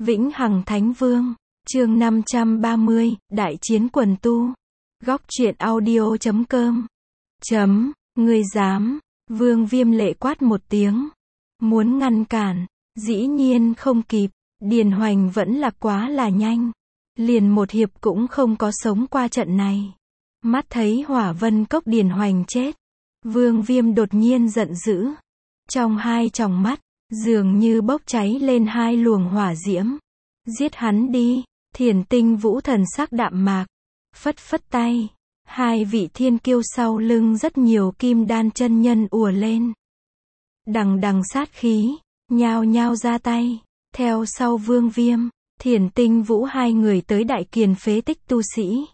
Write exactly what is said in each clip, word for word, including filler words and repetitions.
Vĩnh Hằng Thánh Vương, chương năm trăm ba mươi, Đại chiến quần tu. Góc truyện audio chấm com. Chấm, ngươi dám, Vương Viêm lệ quát một tiếng. Muốn ngăn cản, dĩ nhiên không kịp, Điền Hoành vẫn là quá là nhanh. Liền một hiệp cũng không có sống qua trận này. Mắt thấy Hỏa Vân Cốc Điền Hoành chết. Vương Viêm đột nhiên giận dữ. Trong hai tròng mắt, dường như bốc cháy lên hai luồng hỏa diễm. Giết hắn đi, Thiền Tinh Vũ thần sắc đạm mạc. Phất phất tay, hai vị thiên kiêu sau lưng rất nhiều kim đan chân nhân ùa lên. Đằng đằng sát khí, nhao nhao ra tay. Theo sau Vương Viêm, Thiền Tinh Vũ hai người tới Đại Kiền phế tích tu sĩ.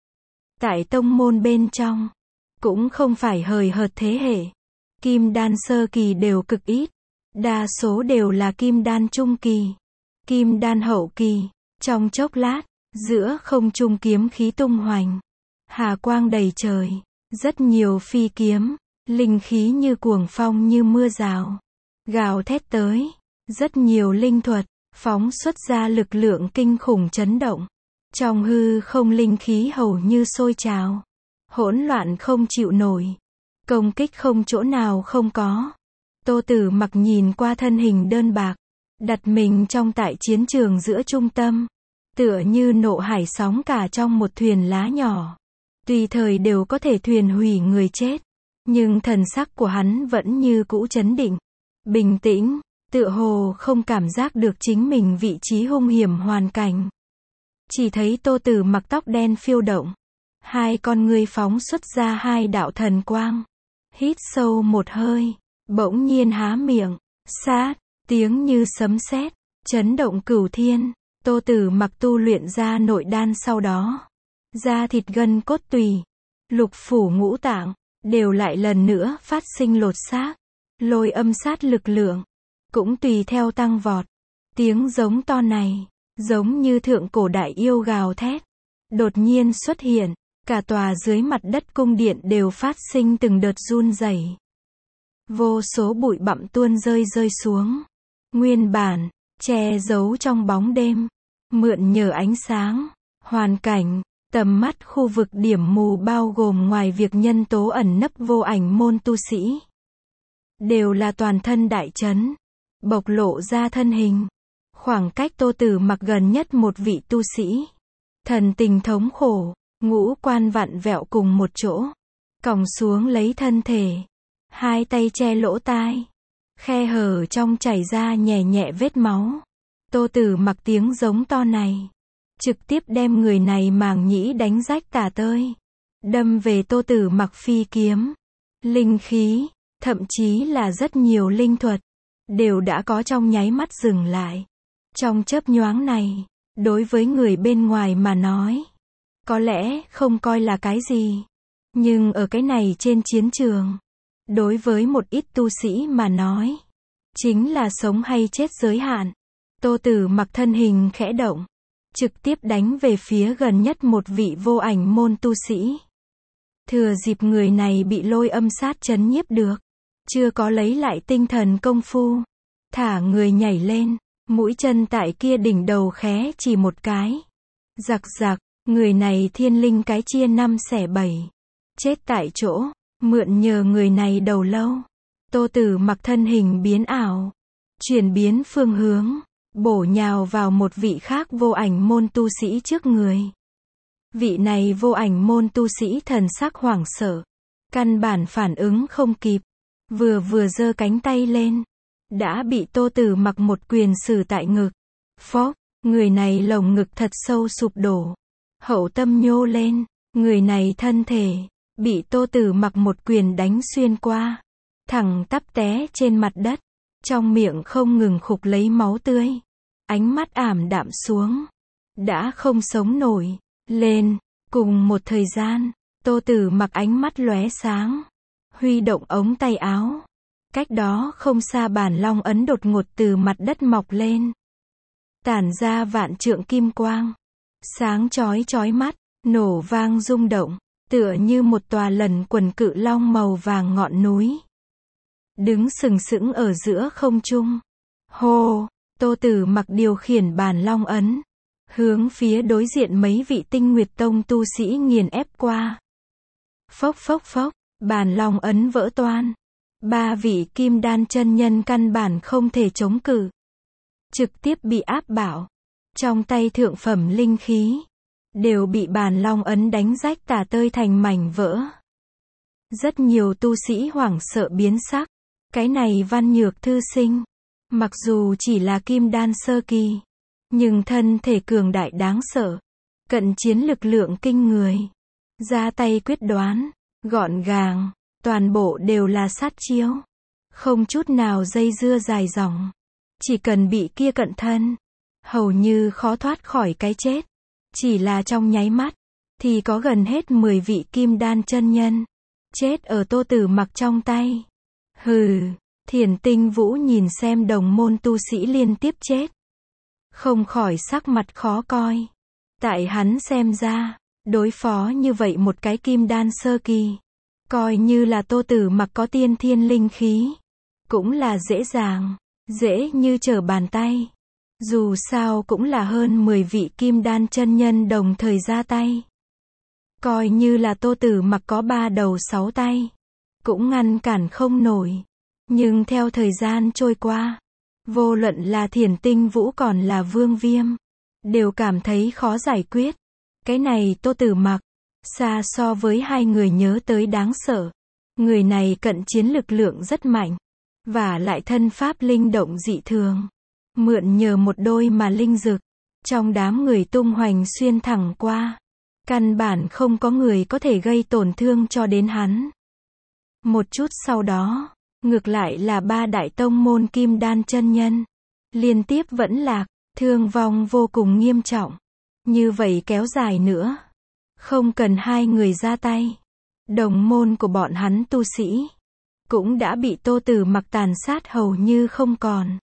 Tại tông môn bên trong, cũng không phải hời hợt thế hệ. Kim đan sơ kỳ đều cực ít, đa số đều là kim đan trung kỳ, kim đan hậu kỳ. Trong chốc lát, giữa không trung kiếm khí tung hoành, hà quang đầy trời, rất nhiều phi kiếm, linh khí như cuồng phong như mưa rào, gào thét tới, rất nhiều linh thuật, phóng xuất ra lực lượng kinh khủng chấn động. Trong hư không linh khí hầu như sôi trào, hỗn loạn không chịu nổi, công kích không chỗ nào không có. Tô Tử Mặc nhìn qua thân hình đơn bạc, đặt mình trong tại chiến trường giữa trung tâm, tựa như nộ hải sóng cả trong một thuyền lá nhỏ, tùy thời đều có thể thuyền hủy người chết, nhưng thần sắc của hắn vẫn như cũ trấn định, bình tĩnh, tựa hồ không cảm giác được chính mình vị trí hung hiểm hoàn cảnh. Chỉ thấy Tô Tử Mặc tóc đen phiêu động, hai con ngươi phóng xuất ra hai đạo thần quang, hít sâu một hơi, bỗng nhiên há miệng, sát, tiếng như sấm sét, chấn động cửu thiên. Tô Tử Mặc tu luyện ra nội đan sau đó, da thịt gân cốt tùy, lục phủ ngũ tạng, đều lại lần nữa phát sinh lột xác, lôi âm sát lực lượng, cũng tùy theo tăng vọt. Tiếng giống to này, giống như thượng cổ đại yêu gào thét, đột nhiên xuất hiện, cả tòa dưới mặt đất cung điện đều phát sinh từng đợt run rẩy. Vô số bụi bặm tuôn rơi rơi xuống, nguyên bản che giấu trong bóng đêm, mượn nhờ ánh sáng, hoàn cảnh, tầm mắt khu vực điểm mù bao gồm ngoài việc nhân tố ẩn nấp vô ảnh môn tu sĩ, đều là toàn thân đại chấn, bộc lộ ra thân hình. Khoảng cách Tô Tử Mặc gần nhất một vị tu sĩ, thần tình thống khổ, ngũ quan vặn vẹo cùng một chỗ, còng xuống lấy thân thể, hai tay che lỗ tai, khe hở trong chảy ra nhẹ nhẹ vết máu. Tô Tử Mặc tiếng giống to này, trực tiếp đem người này màng nhĩ đánh rách tả tơi, đâm về Tô Tử Mặc phi kiếm, linh khí, thậm chí là rất nhiều linh thuật, đều đã có trong nháy mắt dừng lại. Trong chớp nhoáng này, đối với người bên ngoài mà nói, có lẽ không coi là cái gì, nhưng ở cái này trên chiến trường, đối với một ít tu sĩ mà nói, chính là sống hay chết giới hạn. Tô Tử Mặc thân hình khẽ động, trực tiếp đánh về phía gần nhất một vị vô ảnh môn tu sĩ. Thừa dịp người này bị lôi âm sát chấn nhiếp được, chưa có lấy lại tinh thần công phu, thả người nhảy lên, mũi chân tại kia đỉnh đầu khé chỉ một cái. Giặc giặc, người này thiên linh cái chia năm xẻ bảy, chết tại chỗ. Mượn nhờ người này đầu lâu, Tô Tử Mặc thân hình biến ảo, chuyển biến phương hướng, bổ nhào vào một vị khác vô ảnh môn tu sĩ trước người. Vị này vô ảnh môn tu sĩ thần sắc hoảng sợ, căn bản phản ứng không kịp, vừa vừa giơ cánh tay lên, đã bị Tô Tử Mặc một quyền xử tại ngực. Phốc, người này lồng ngực thật sâu sụp đổ, hậu tâm nhô lên, người này thân thể bị Tô Tử Mặc một quyền đánh xuyên qua, thẳng tắp té trên mặt đất, trong miệng không ngừng khục lấy máu tươi, ánh mắt ảm đạm xuống, đã không sống nổi lên. Cùng một thời gian, Tô Tử Mặc ánh mắt lóe sáng, huy động ống tay áo, cách đó không xa bản long ấn đột ngột từ mặt đất mọc lên, tản ra vạn trượng kim quang, sáng chói chói mắt, nổ vang rung động, tựa như một tòa lần quần cự long màu vàng ngọn núi, đứng sừng sững ở giữa không trung. Hô, Tô Tử Mặc điều khiển bàn long ấn, hướng phía đối diện mấy vị Tinh Nguyệt Tông tu sĩ nghiền ép qua. Phốc phốc phốc, bàn long ấn vỡ toang. Ba vị kim đan chân nhân căn bản không thể chống cự, trực tiếp bị áp đảo. Trong tay thượng phẩm linh khí đều bị bàn long ấn đánh rách tả tơi thành mảnh vỡ. Rất nhiều tu sĩ hoảng sợ biến sắc. Cái này Văn Nhược thư sinh, mặc dù chỉ là kim đan sơ kỳ, nhưng thân thể cường đại đáng sợ, cận chiến lực lượng kinh người, ra tay quyết đoán, gọn gàng, toàn bộ đều là sát chiêu, không chút nào dây dưa dài dòng. Chỉ cần bị kia cận thân, hầu như khó thoát khỏi cái chết. Chỉ là trong nháy mắt, thì có gần hết mười vị kim đan chân nhân chết ở Tô Tử Mặc trong tay. Hừ, Thiền Tinh Vũ nhìn xem đồng môn tu sĩ liên tiếp chết, không khỏi sắc mặt khó coi. Tại hắn xem ra, đối phó như vậy một cái kim đan sơ kỳ, coi như là Tô Tử Mặc có tiên thiên linh khí, cũng là dễ dàng, dễ như trở bàn tay. Dù sao cũng là hơn mười vị kim đan chân nhân đồng thời ra tay. Coi như là Tô Tử Mặc có ba đầu sáu tay, cũng ngăn cản không nổi. Nhưng theo thời gian trôi qua, vô luận là Thiền Tinh Vũ còn là Vương Viêm, đều cảm thấy khó giải quyết. Cái này Tô Tử Mặc, xa so với hai người nhớ tới đáng sợ. Người này cận chiến lực lượng rất mạnh, và lại thân pháp linh động dị thường. Mượn nhờ một đôi mà linh dực, trong đám người tung hoành xuyên thẳng qua. Căn bản không có người có thể gây tổn thương cho đến hắn. Một chút sau đó, ngược lại là ba đại tông môn kim đan chân nhân, liên tiếp vẫn lạc, thương vong vô cùng nghiêm trọng. Như vậy kéo dài nữa, không cần hai người ra tay, đồng môn của bọn hắn tu sĩ cũng đã bị Tô Tử Mặc tàn sát hầu như không còn.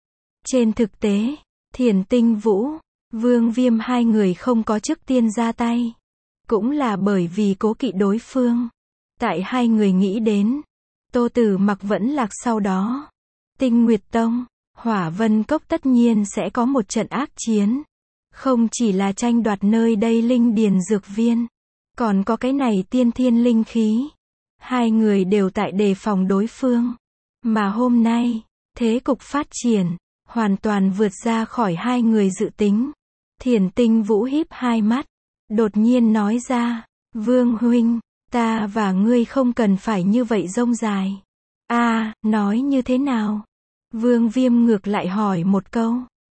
Trên thực tế, Thiền Tinh Vũ, Vương Viêm hai người không có trước tiên ra tay, cũng là bởi vì cố kỵ đối phương. Tại hai người nghĩ đến, Tô Tử Mặc vẫn lạc sau đó, Tinh Nguyệt Tông, Hỏa Vân Cốc tất nhiên sẽ có một trận ác chiến. Không chỉ là tranh đoạt nơi đây linh điền dược viên, còn có cái này tiên thiên linh khí. Hai người đều tại đề phòng đối phương. Mà hôm nay, thế cục phát triển, hoàn toàn vượt ra khỏi hai người dự tính. Thiền Tinh Vũ híp hai mắt, đột nhiên nói ra, Vương huynh, ta và ngươi không cần phải như vậy rông dài. A, à, nói như thế nào? Vương Viêm ngược lại hỏi một câu.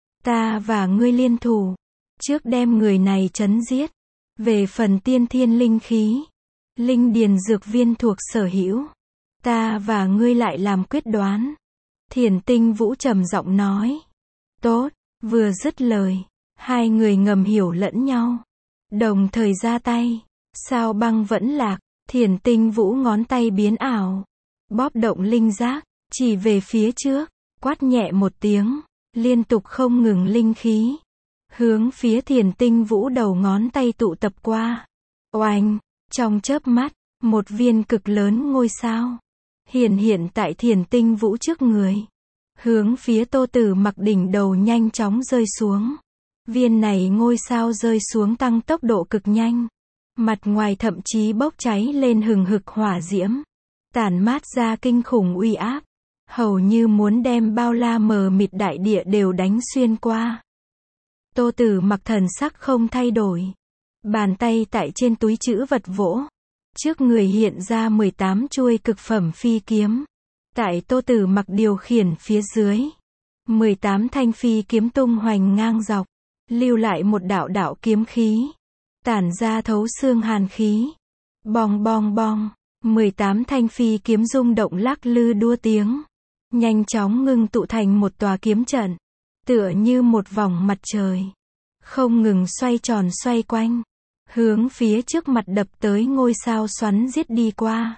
Ta và ngươi liên thủ, trước đem người này trấn giết. Về phần tiên thiên linh khí, linh điền dược viên thuộc sở hữu, ta và ngươi lại làm quyết đoán. Thiền Tinh Vũ trầm giọng nói. Tốt, vừa dứt lời, hai người ngầm hiểu lẫn nhau, đồng thời ra tay. Sao Băng vẫn lạc, Thiền Tinh Vũ ngón tay biến ảo, bóp động linh giác, chỉ về phía trước, quát nhẹ một tiếng, liên tục không ngừng linh khí, hướng phía Thiền Tinh Vũ đầu ngón tay tụ tập qua. Oanh, trong chớp mắt, một viên cực lớn ngôi sao hiện hiện tại Thiền Tinh Vũ trước người, hướng phía Tô Tử Mặc đỉnh đầu nhanh chóng rơi xuống. Viên này ngôi sao rơi xuống tăng tốc độ cực nhanh, mặt ngoài thậm chí bốc cháy lên hừng hực hỏa diễm, tản mát ra kinh khủng uy áp, hầu như muốn đem bao la mờ mịt đại địa đều đánh xuyên qua. Tô Tử Mặc thần sắc không thay đổi, bàn tay tại trên túi trữ vật vỗ, trước người hiện ra mười tám chuôi cực phẩm phi kiếm. Tại Tô Tử Mặc điều khiển phía dưới, mười tám thanh phi kiếm tung hoành ngang dọc, lưu lại một đạo đạo kiếm khí, tản ra thấu xương hàn khí. Bong bong bong, mười tám thanh phi kiếm rung động lắc lư đua tiếng, nhanh chóng ngưng tụ thành một tòa kiếm trận, tựa như một vòng mặt trời, không ngừng xoay tròn xoay quanh, hướng phía trước mặt đập tới ngôi sao xoắn giết đi qua.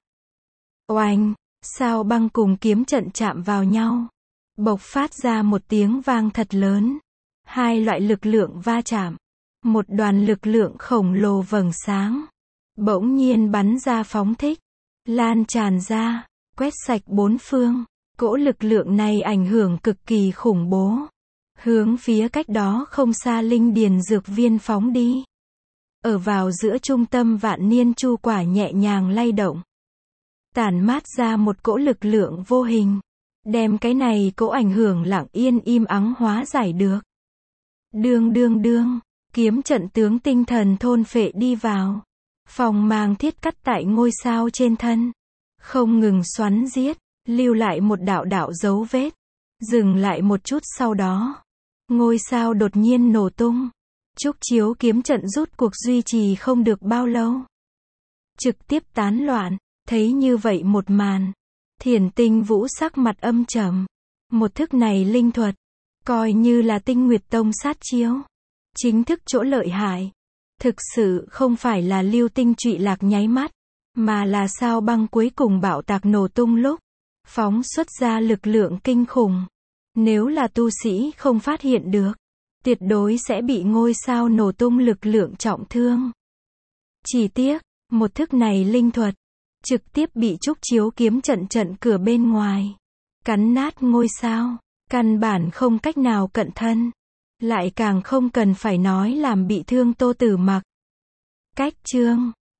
Oanh, sao băng cùng kiếm trận chạm vào nhau, bộc phát ra một tiếng vang thật lớn. Hai loại lực lượng va chạm, một đoàn lực lượng khổng lồ vầng sáng bỗng nhiên bắn ra phóng thích, lan tràn ra, quét sạch bốn phương. Cỗ lực lượng này ảnh hưởng cực kỳ khủng bố, hướng phía cách đó không xa linh điền dược viên phóng đi. Ở vào giữa trung tâm vạn niên chu quả nhẹ nhàng lay động, tản mát ra một cỗ lực lượng vô hình, đem cái này cỗ ảnh hưởng lặng yên im ắng hóa giải được. Đương đương đương, kiếm trận tướng tinh thần thôn phệ đi vào, phòng mang thiết cắt tại ngôi sao trên thân, không ngừng xoắn giết, lưu lại một đạo đạo dấu vết, dừng lại một chút sau đó, ngôi sao đột nhiên nổ tung. Trúc chiếu kiếm trận rút cuộc duy trì không được bao lâu, trực tiếp tán loạn. Thấy như vậy một màn, Thiền Tinh Vũ sắc mặt âm trầm. Một thức này linh thuật, coi như là Tinh Nguyệt Tông sát chiêu, chính thức chỗ lợi hại, thực sự không phải là lưu tinh trụy lạc nháy mắt, mà là sao băng cuối cùng bạo tạc nổ tung lúc, phóng xuất ra lực lượng kinh khủng. Nếu là tu sĩ không phát hiện được, tuyệt đối sẽ bị ngôi sao nổ tung lực lượng trọng thương. Chỉ tiếc, một thức này linh thuật, trực tiếp bị trúc chiếu kiếm trận trận cửa bên ngoài, cắn nát ngôi sao, căn bản không cách nào cận thân, lại càng không cần phải nói làm bị thương Tô Tử Mặc. Cách chương